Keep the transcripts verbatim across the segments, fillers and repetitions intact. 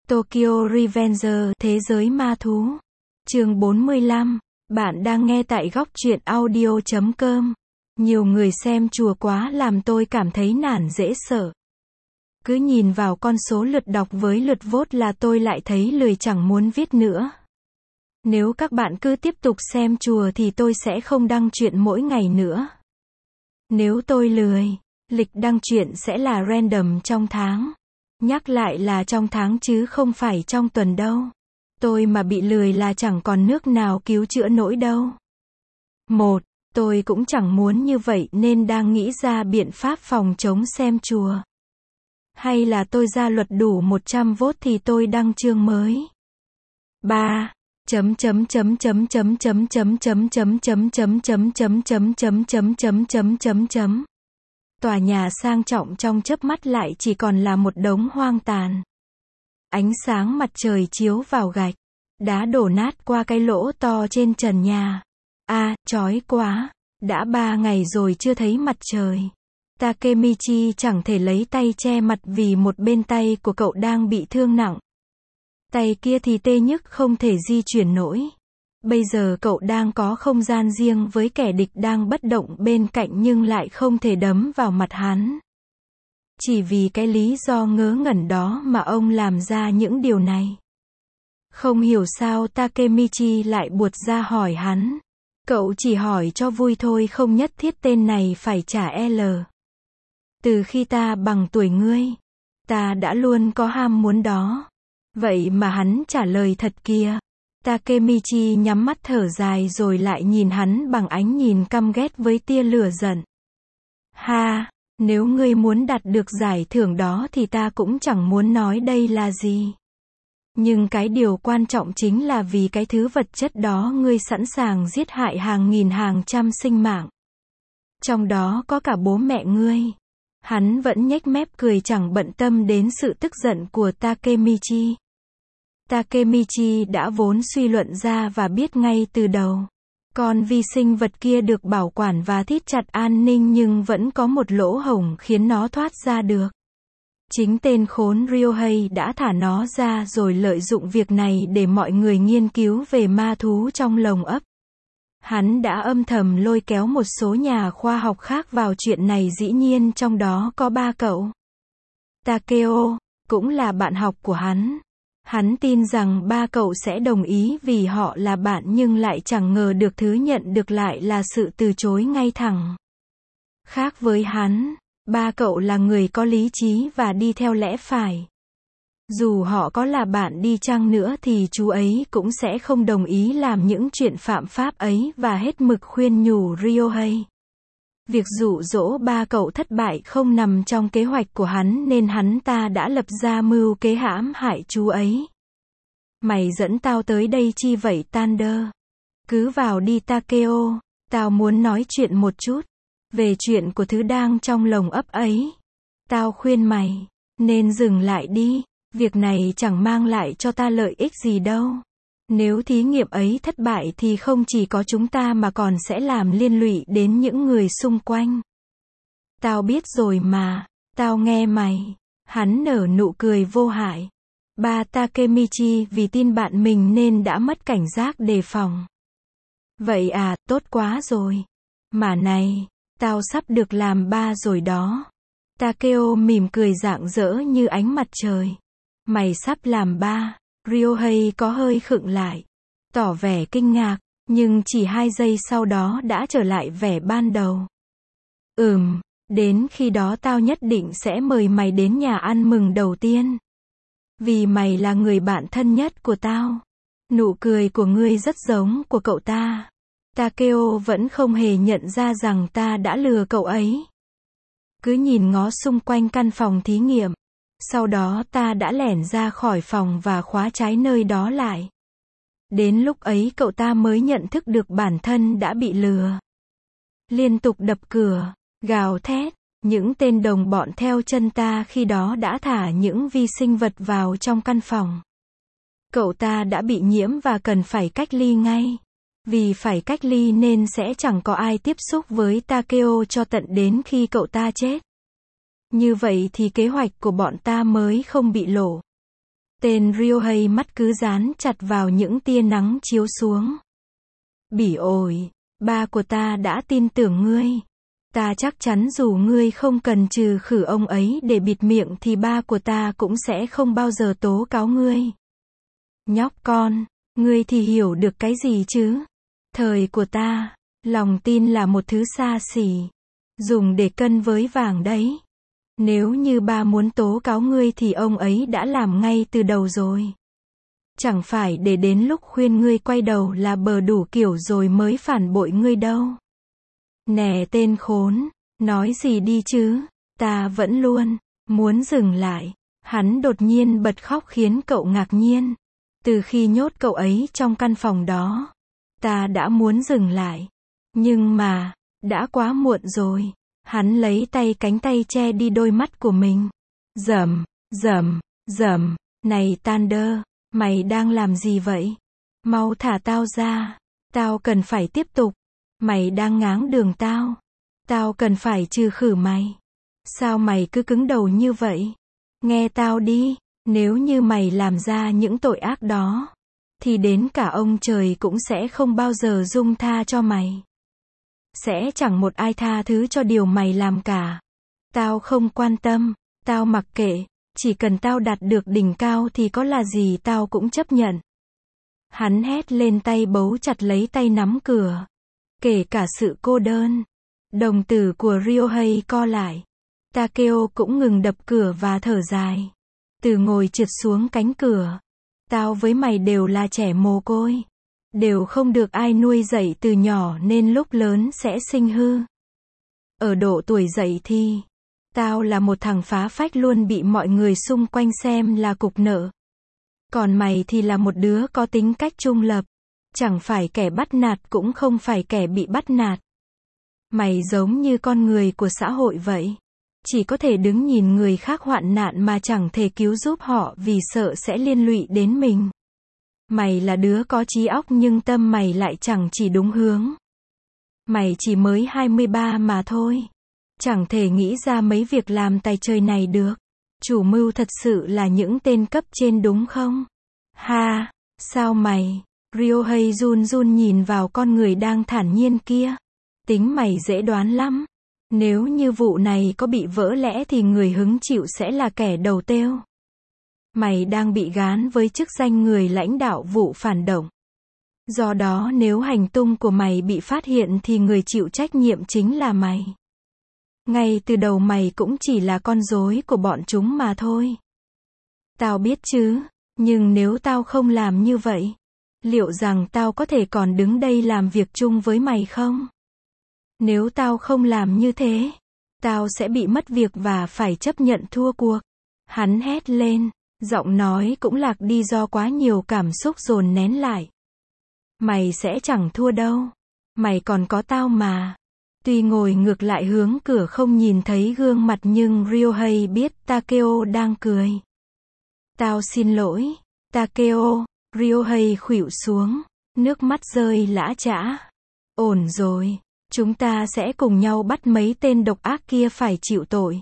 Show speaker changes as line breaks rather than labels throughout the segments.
Tokyo Revenger, Thế giới ma thú. Chương bốn mươi lăm. Bạn đang nghe tại góc truyện audio chấm com. Nhiều người xem chùa quá làm tôi cảm thấy nản dễ sợ. Cứ nhìn vào con số lượt đọc với lượt vote là tôi lại thấy lười chẳng muốn viết nữa. Nếu các bạn cứ tiếp tục xem chùa thì tôi sẽ không đăng truyện mỗi ngày nữa. Nếu tôi lười, lịch đăng truyện sẽ là random trong tháng. Nhắc lại là trong tháng chứ không phải trong tuần đâu. Tôi mà bị lười là chẳng còn nước nào cứu chữa nổi đâu. Một, tôi cũng chẳng muốn như vậy nên đang nghĩ ra biện pháp phòng chống xem chùa. Hay là tôi ra luật đủ một trăm vote thì tôi đăng chương mới. Ba. Chấm chấm chấm chấm chấm chấm chấm chấm chấm chấm chấm chấm chấm chấm chấm chấm chấm chấm chấm chấm. Tòa nhà sang trọng trong chớp mắt lại chỉ còn là một đống hoang tàn. Ánh sáng mặt trời chiếu vào gạch, đá đổ nát qua cái lỗ to trên trần nhà. A, à, chói quá, đã ba ngày rồi chưa thấy mặt trời. Takemichi chẳng thể lấy tay che mặt vì một bên tay của cậu đang bị thương nặng. Tay kia thì tê nhức không thể di chuyển nổi. Bây giờ cậu đang có không gian riêng với kẻ địch đang bất động bên cạnh nhưng lại không thể đấm vào mặt hắn. Chỉ vì cái lý do ngớ ngẩn đó mà ông làm ra những điều này. Không hiểu sao Takemichi lại buột ra hỏi hắn. Cậu chỉ hỏi cho vui thôi, không nhất thiết tên này phải trả L. Từ khi ta bằng tuổi ngươi, ta đã luôn có ham muốn đó. Vậy mà hắn trả lời thật kìa. Takemichi nhắm mắt thở dài rồi lại nhìn hắn bằng ánh nhìn căm ghét với tia lửa giận. Ha, nếu ngươi muốn đạt được giải thưởng đó thì ta cũng chẳng muốn nói đây là gì. Nhưng cái điều quan trọng chính là vì cái thứ vật chất đó ngươi sẵn sàng giết hại hàng nghìn hàng trăm sinh mạng. Trong đó có cả bố mẹ ngươi. Hắn vẫn nhếch mép cười chẳng bận tâm đến sự tức giận của Takemichi. Takemichi đã vốn suy luận ra và biết ngay từ đầu. Con vi sinh vật kia được bảo quản và thít chặt an ninh nhưng vẫn có một lỗ hổng khiến nó thoát ra được. Chính tên khốn Ryohei đã thả nó ra rồi lợi dụng việc này để mọi người nghiên cứu về ma thú trong lồng ấp. Hắn đã âm thầm lôi kéo một số nhà khoa học khác vào chuyện này, dĩ nhiên trong đó có ba cậu. Takeo, cũng là bạn học của hắn. Hắn tin rằng ba cậu sẽ đồng ý vì họ là bạn nhưng lại chẳng ngờ được thứ nhận được lại là sự từ chối ngay thẳng. Khác với hắn, ba cậu là người có lý trí và đi theo lẽ phải. Dù họ có là bạn đi chăng nữa thì chú ấy cũng sẽ không đồng ý làm những chuyện phạm pháp ấy và hết mực khuyên nhủ Ryohei. Việc dụ dỗ ba cậu thất bại không nằm trong kế hoạch của hắn nên hắn ta đã lập ra mưu kế hãm hại chú ấy. Mày dẫn tao tới đây chi vậy Thunder? Cứ vào đi Takeo, tao muốn nói chuyện một chút. Về chuyện của thứ đang trong lồng ấp ấy. Tao khuyên mày, nên dừng lại đi. Việc này chẳng mang lại cho ta lợi ích gì đâu. Nếu thí nghiệm ấy thất bại thì không chỉ có chúng ta mà còn sẽ làm liên lụy đến những người xung quanh. Tao biết rồi mà, tao nghe mày. Hắn nở nụ cười vô hại. Ba Takemichi vì tin bạn mình nên đã mất cảnh giác đề phòng. Vậy à, tốt quá rồi. Mà này, tao sắp được làm ba rồi đó. Takeo mỉm cười rạng rỡ như ánh mặt trời. Mày sắp làm ba. Ryohei có hơi khựng lại, tỏ vẻ kinh ngạc, nhưng chỉ hai giây sau đó đã trở lại vẻ ban đầu. Ừm, đến khi đó tao nhất định sẽ mời mày đến nhà ăn mừng đầu tiên. Vì mày là người bạn thân nhất của tao. Nụ cười của ngươi rất giống của cậu ta. Takeo vẫn không hề nhận ra rằng ta đã lừa cậu ấy. Cứ nhìn ngó xung quanh căn phòng thí nghiệm. Sau đó ta đã lẻn ra khỏi phòng và khóa trái nơi đó lại. Đến lúc ấy cậu ta mới nhận thức được bản thân đã bị lừa. Liên tục đập cửa, gào thét, những tên đồng bọn theo chân ta khi đó đã thả những vi sinh vật vào trong căn phòng. Cậu ta đã bị nhiễm và cần phải cách ly ngay. Vì phải cách ly nên sẽ chẳng có ai tiếp xúc với Takeo cho tận đến khi cậu ta chết. Như vậy thì kế hoạch của bọn ta mới không bị lộ. Tên Ryohei mắt cứ dán chặt vào những tia nắng chiếu xuống. Bỉ ổi, ba của ta đã tin tưởng ngươi. Ta chắc chắn dù ngươi không cần trừ khử ông ấy để bịt miệng thì ba của ta cũng sẽ không bao giờ tố cáo ngươi. Nhóc con, ngươi thì hiểu được cái gì chứ? Thời của ta, lòng tin là một thứ xa xỉ, dùng để cân với vàng đấy. Nếu như ba muốn tố cáo ngươi thì ông ấy đã làm ngay từ đầu rồi. Chẳng phải để đến lúc khuyên ngươi quay đầu là bờ đủ kiểu rồi mới phản bội ngươi đâu. Nè tên khốn, nói gì đi chứ, ta vẫn luôn muốn dừng lại. Hắn đột nhiên bật khóc khiến cậu ngạc nhiên. Từ khi nhốt cậu ấy trong căn phòng đó, ta đã muốn dừng lại. Nhưng mà, đã quá muộn rồi. Hắn lấy tay cánh tay che đi đôi mắt của mình. Rầm, rầm, rầm, này Thunder, mày đang làm gì vậy? Mau thả tao ra, tao cần phải tiếp tục. Mày đang ngáng đường tao. Tao cần phải trừ khử mày. Sao mày cứ cứng đầu như vậy? Nghe tao đi, nếu như mày làm ra những tội ác đó, thì đến cả ông trời cũng sẽ không bao giờ dung tha cho mày. Sẽ chẳng một ai tha thứ cho điều mày làm cả. Tao không quan tâm, tao mặc kệ, chỉ cần tao đạt được đỉnh cao thì có là gì tao cũng chấp nhận. Hắn hét lên tay bấu chặt lấy tay nắm cửa. Kể cả sự cô đơn. Đồng tử của Ryohei co lại. Takeo cũng ngừng đập cửa và thở dài. Từ ngồi trượt xuống cánh cửa. Tao với mày đều là trẻ mồ côi. Đều không được ai nuôi dạy từ nhỏ nên lúc lớn sẽ sinh hư. Ở độ tuổi dậy thì, tao là một thằng phá phách luôn bị mọi người xung quanh xem là cục nợ. Còn mày thì là một đứa có tính cách trung lập. Chẳng phải kẻ bắt nạt cũng không phải kẻ bị bắt nạt. Mày giống như con người của xã hội vậy. Chỉ có thể đứng nhìn người khác hoạn nạn mà chẳng thể cứu giúp họ vì sợ sẽ liên lụy đến mình. Mày là đứa có trí óc nhưng tâm mày lại chẳng chỉ đúng hướng. Mày chỉ mới hai mươi ba mà thôi. Chẳng thể nghĩ ra mấy việc làm tay trời này được. Chủ mưu thật sự là những tên cấp trên đúng không? Ha, sao mày? Ryohei run run nhìn vào con người đang thản nhiên kia. Tính mày dễ đoán lắm. Nếu như vụ này có bị vỡ lẽ thì người hứng chịu sẽ là kẻ đầu têu. Mày đang bị gán với chức danh người lãnh đạo vụ phản động. Do đó nếu hành tung của mày bị phát hiện thì người chịu trách nhiệm chính là mày. Ngay từ đầu mày cũng chỉ là con rối của bọn chúng mà thôi. Tao biết chứ, nhưng nếu tao không làm như vậy, liệu rằng tao có thể còn đứng đây làm việc chung với mày không? Nếu tao không làm như thế, tao sẽ bị mất việc và phải chấp nhận thua cuộc. Hắn hét lên, giọng nói cũng lạc đi do quá nhiều cảm xúc dồn nén lại. Mày sẽ chẳng thua đâu. Mày còn có tao mà. Tuy ngồi ngược lại hướng cửa không nhìn thấy gương mặt nhưng Ryohei biết Takeo đang cười. Tao xin lỗi, Takeo. Ryohei khuỵu xuống, nước mắt rơi lã chã. Ổn rồi, chúng ta sẽ cùng nhau bắt mấy tên độc ác kia phải chịu tội.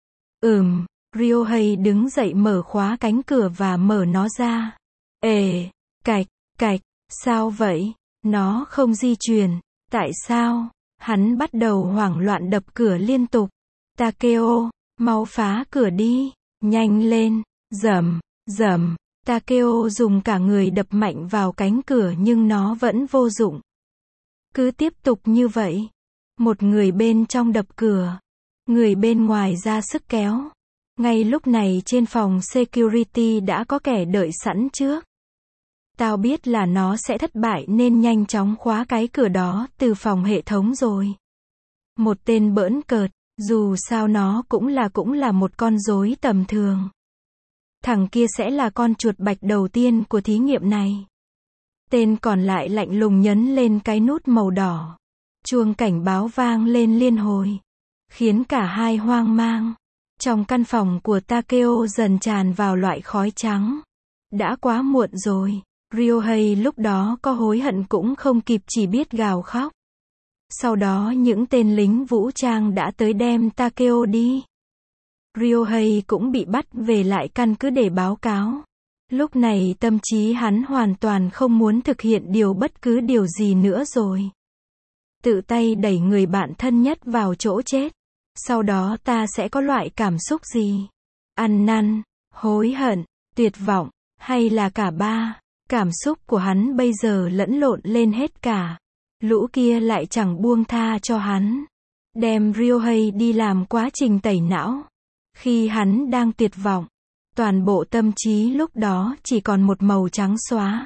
Ừm, Ryohei đứng dậy mở khóa cánh cửa và mở nó ra. Ề, cạch, cạch, sao vậy? Nó không di chuyển. Tại sao? Hắn bắt đầu hoảng loạn đập cửa liên tục. Takeo, mau phá cửa đi, nhanh lên, rầm, rầm. Takeo dùng cả người đập mạnh vào cánh cửa nhưng nó vẫn vô dụng. Cứ tiếp tục như vậy. Một người bên trong đập cửa. Người bên ngoài ra sức kéo. Ngay lúc này trên phòng security đã có kẻ đợi sẵn trước. Tao biết là nó sẽ thất bại nên nhanh chóng khóa cái cửa đó từ phòng hệ thống rồi. Một tên bỡn cợt, dù sao nó cũng là cũng là một con rối tầm thường. Thằng kia sẽ là con chuột bạch đầu tiên của thí nghiệm này. Tên còn lại lạnh lùng nhấn lên cái nút màu đỏ. Chuông cảnh báo vang lên liên hồi. Khiến cả hai hoang mang. Trong căn phòng của Takeo dần tràn vào loại khói trắng. Đã quá muộn rồi. Ryohei lúc đó có hối hận cũng không kịp chỉ biết gào khóc. Sau đó những tên lính vũ trang đã tới đem Takeo đi. Ryohei cũng bị bắt về lại căn cứ để báo cáo. Lúc này tâm trí hắn hoàn toàn không muốn thực hiện điều bất cứ điều gì nữa rồi. Tự tay đẩy người bạn thân nhất vào chỗ chết. Sau đó ta sẽ có loại cảm xúc gì? Ăn năn, hối hận, tuyệt vọng, hay là cả ba? Cảm xúc của hắn bây giờ lẫn lộn lên hết cả. Lũ kia lại chẳng buông tha cho hắn. Đem Ryohei đi làm quá trình tẩy não. Khi hắn đang tuyệt vọng, toàn bộ tâm trí lúc đó chỉ còn một màu trắng xóa.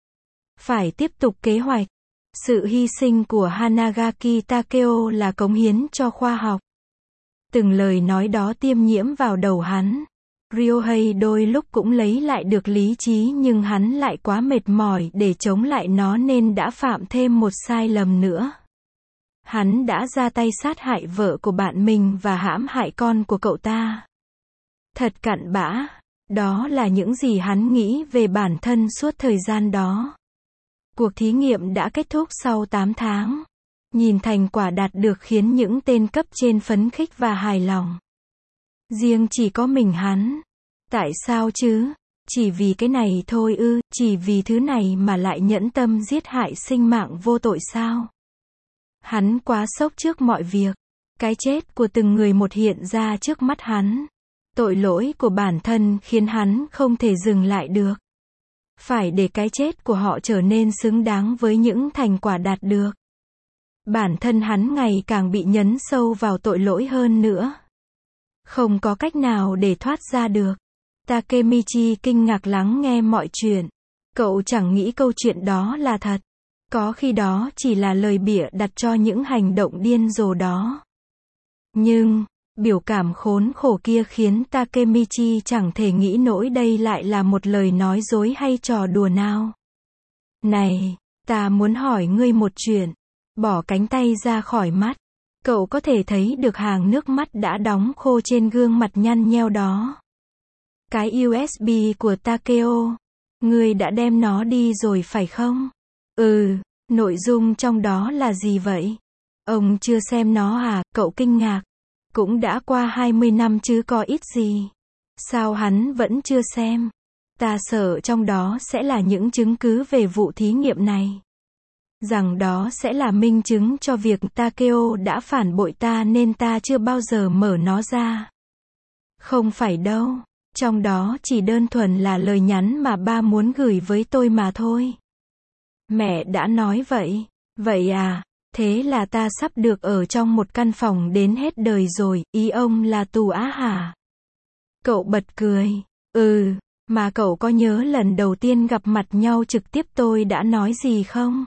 Phải tiếp tục kế hoạch. Sự hy sinh của Hanagaki Takeo là cống hiến cho khoa học. Từng lời nói đó tiêm nhiễm vào đầu hắn. Ryohei đôi lúc cũng lấy lại được lý trí nhưng hắn lại quá mệt mỏi để chống lại nó nên đã phạm thêm một sai lầm nữa. Hắn đã ra tay sát hại vợ của bạn mình và hãm hại con của cậu ta. Thật cặn bã. Đó là những gì hắn nghĩ về bản thân suốt thời gian đó. Cuộc thí nghiệm đã kết thúc sau tám tháng. Nhìn thành quả đạt được khiến những tên cấp trên phấn khích và hài lòng. Riêng chỉ có mình hắn. Tại sao chứ? Chỉ vì cái này thôi ư? Chỉ vì thứ này mà lại nhẫn tâm giết hại sinh mạng vô tội sao? Hắn quá sốc trước mọi việc. Cái chết của từng người một hiện ra trước mắt hắn. Tội lỗi của bản thân khiến hắn không thể dừng lại được. Phải để cái chết của họ trở nên xứng đáng với những thành quả đạt được. Bản thân hắn ngày càng bị nhấn sâu vào tội lỗi hơn nữa. Không có cách nào để thoát ra được. Takemichi kinh ngạc lắng nghe mọi chuyện. Cậu chẳng nghĩ câu chuyện đó là thật. Có khi đó chỉ là lời bịa đặt cho những hành động điên rồ đó. Nhưng, biểu cảm khốn khổ kia khiến Takemichi chẳng thể nghĩ nổi đây lại là một lời nói dối hay trò đùa nào. Này, ta muốn hỏi ngươi một chuyện. Bỏ cánh tay ra khỏi mắt. Cậu có thể thấy được hàng nước mắt đã đóng khô trên gương mặt nhăn nheo đó. Cái u ét bê của Takeo. Ngươi đã đem nó đi rồi phải không? Ừ, nội dung trong đó là gì vậy? Ông chưa xem nó à? Cậu kinh ngạc. Cũng đã qua hai mươi năm chứ có ít gì. Sao hắn vẫn chưa xem? Ta sợ trong đó sẽ là những chứng cứ về vụ thí nghiệm này. Rằng đó sẽ là minh chứng cho việc Takeo đã phản bội ta nên ta chưa bao giờ mở nó ra. Không phải đâu. Trong đó chỉ đơn thuần là lời nhắn mà ba muốn gửi với tôi mà thôi. Mẹ đã nói vậy. Vậy à, thế là ta sắp được ở trong một căn phòng đến hết đời rồi, ý ông là tù á hả? Cậu bật cười. Ừ, mà cậu có nhớ lần đầu tiên gặp mặt nhau trực tiếp tôi đã nói gì không?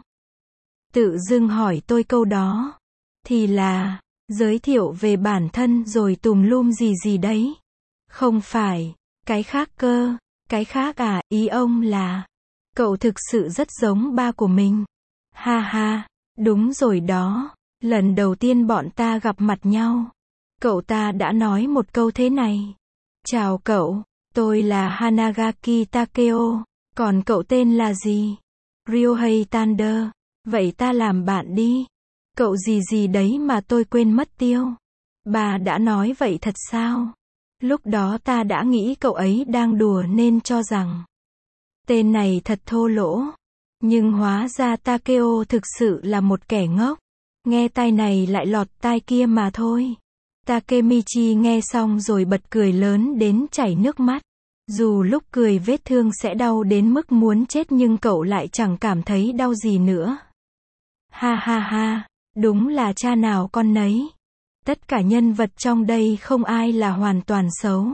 Tự dưng hỏi tôi câu đó. Thì là, giới thiệu về bản thân rồi tùm lum gì gì đấy. Không phải, cái khác cơ, cái khác à, ý ông là, cậu thực sự rất giống ba của mình. Ha ha, đúng rồi đó, lần đầu tiên bọn ta gặp mặt nhau. Cậu ta đã nói một câu thế này. Chào cậu, tôi là Hanagaki Takeo, còn cậu tên là gì? Ryohei Thunder. Vậy ta làm bạn đi. Cậu gì gì đấy mà tôi quên mất tiêu. Bà đã nói vậy thật sao? Lúc đó ta đã nghĩ cậu ấy đang đùa nên cho rằng tên này thật thô lỗ. Nhưng hóa ra Takeo thực sự là một kẻ ngốc. Nghe tai này lại lọt tai kia mà thôi. Takemichi nghe xong rồi bật cười lớn đến chảy nước mắt. Dù lúc cười vết thương sẽ đau đến mức muốn chết nhưng cậu lại chẳng cảm thấy đau gì nữa. Ha ha ha, đúng là cha nào con nấy. Tất cả nhân vật trong đây không ai là hoàn toàn xấu.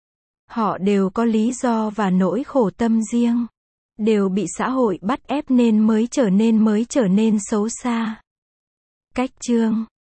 Họ đều có lý do và nỗi khổ tâm riêng. Đều bị xã hội bắt ép nên mới trở nên mới trở nên xấu xa. Cách chương